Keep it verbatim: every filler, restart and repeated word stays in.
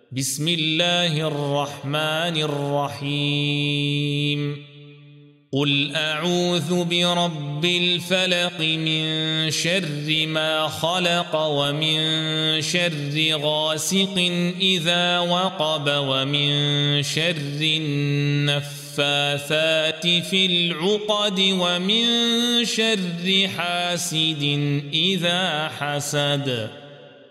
بسم الله الرحمن الرحيم قل أعوذ برب الفلق من شر ما خلق ومن شر غاسق إذا وقب ومن شر النفاثات في العقد ومن شر حاسد إذا حسد.